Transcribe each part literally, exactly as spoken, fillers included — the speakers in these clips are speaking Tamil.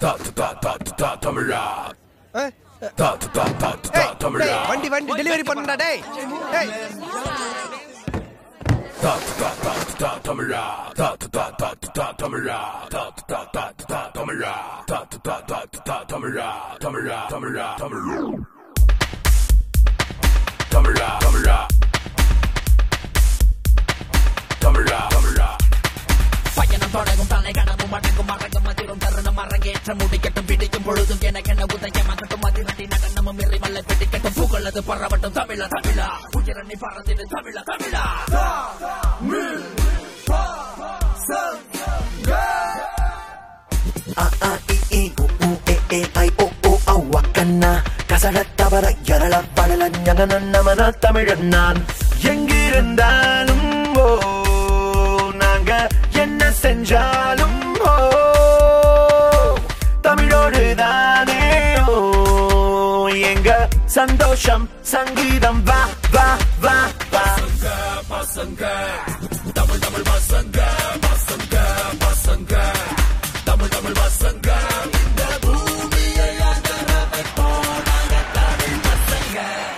வண்டி வண்டி டெலிவரி பண்ணுடா டேய். டேய் தமிழா தமிழா தமிழா தமிழா தமிழா தமிழா தமிழா தமிழா தமிழா தமிழா தமிழா பயணம் தொடங்கும் தலை கடவும் மடங்கும் மறக்கும் மதிரும் தருணம் அரங்கேற்ற முடிக்கட்டும் பிடிக்கும் பொழுதும் எனக்கென்ன உதயமாகட்டும் அதிரடி நடனமும் எரிமல்ல பிடிக்கட்டும் புகழது பரவட்டும் Tamizha Tamizha உயரணி பறந்திடு Tamizha Tamizha A A I I U U E E I O O Awakana Kasarata bara yarala badala nyangana namana தமிழன் நான் எங்கிருந்தாலும் ஓ நாங்க என்ன செஞ்சாலும் ஓ தமிழோடு தானே ஓ எங்க சந்தோஷம் சங்கீதம் வா வா வா வா பசங்க தமிழ் தமிழ் பசங்க பசங்க பசங்க தமிழ் தமிழ் பசங்க இந்த பூமியை ஆதரவை போனாங்க தமிழ் பசங்க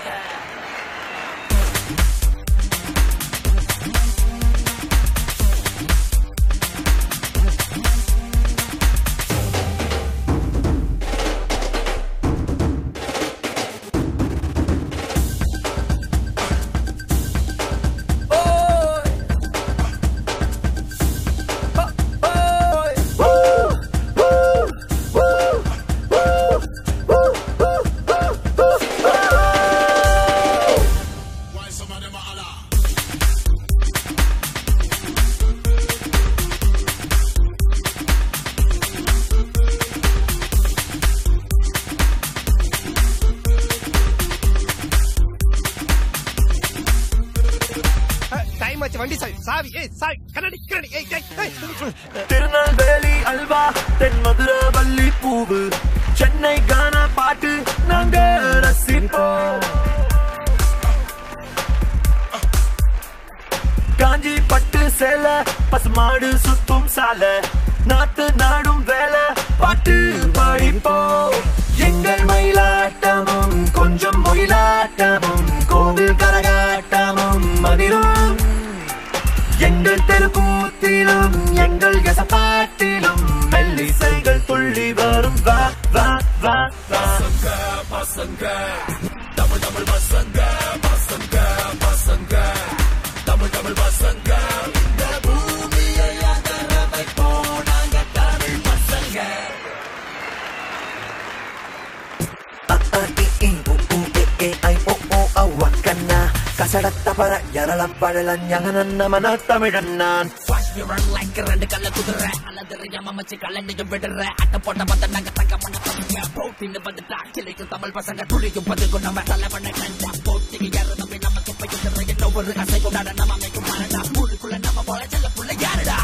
வண்டி சாவி சாவி ஏய் சாவி கண்ணாடி கண்ணாடி ஏய் ஏய் திருநெல்வேலி அல்வா தென் மதுரை வள்ளி பூவு சென்னை கானா பாட்டு நாங்க ரசிப்போம் காஞ்சி பட்டு சேல பசுமாடு சுத்தும் சாலை நாத்து நாடும் வேலை பாட்டு படிப்போம் எங்கள் மயிலாட்டமும் கொஞ்சம் மொயிலாட்டமும் கோவில் கரகாட்டமும் மதிரும் எங்கள் தெருக்கூத்திலும் எங்கள் எசப்பாட்டிலும் மெல்லிசைகள் துள்ளி வரும் வா வா வா பசங்க பசங்க தமிழ் தமிழ் பசங்க பசங்க பசங்க தமிழ் தமிழ் பசங்க இந்த பூமியை ஆதரவை போனாங்க தமிழ் பசங்க A A I I U U E E I O O Awakana Kasarata bara yarala badala nyangana namana தமிழன் நான் like ரெண்டு கல்ல குதிரை அலதறியாம மச்சி கலண்டையும் விடுற அட்ட போட்ட பத்த நாங்க தங்க பண்ண தம்பிங்க போட்டின்னு வந்துட்டா கிளைக்கும் தமிழ் பசங்க துடிக்கும் பதுக்கும் நம்ம தலை பண்ண கண்டா போட்டிக்கு யாரு நம்பி நம்ம துப்பைக்கும் என்ன ஒரு அசை கொண்டாட நம்ம அமைக்கும் மாறடா ஊருக்குள்ள நம்ம போல செல்ல புள்ள யாருடா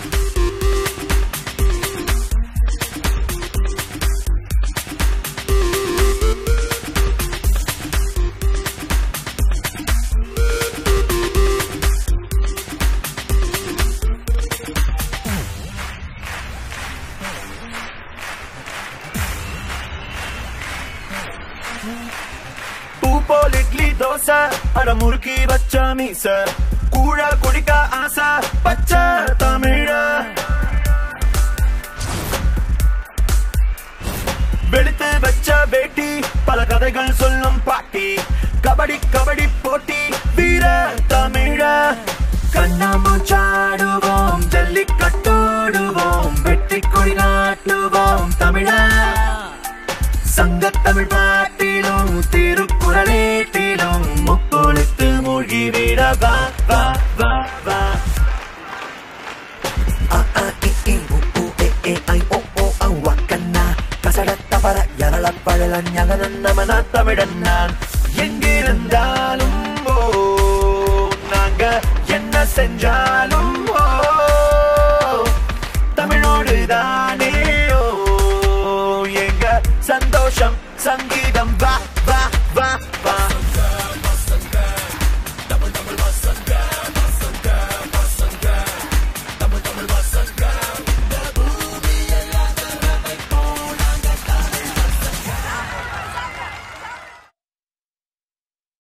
பூப்போல் இட்லி தோசை அட முறுக்கி வச்ச மீச கூழ குடிக்க ஆசை பச்சை தமிழ வெளுத்து வச்ச வேட்டி பல கதைகள் சொல்லும் பாட்டி கபடி கபடி போட்டி வீர தமிழ கண்ணாமூச்சாடுவோம் ஜல்லிக்கட்டோடுவோம் வெற்றி கொடி நாட்டுவோம் தமிழ சங்கத்தமிழ் பாட்டிலும் திருக்குறளேட்டிலும் முக்கொழுத்து மூழ்கி விட வா வா வா வா A A I I U U E E I O O Awakana Kasarata bara yarala badala nyangana namana தமிழன் நான் எங்கிருந்தாலும் ஓ நாங்க என்ன செஞ்சாலும் ஓ தமிழோடு தானே ஓ எங்க சந்தோஷம் சங்கி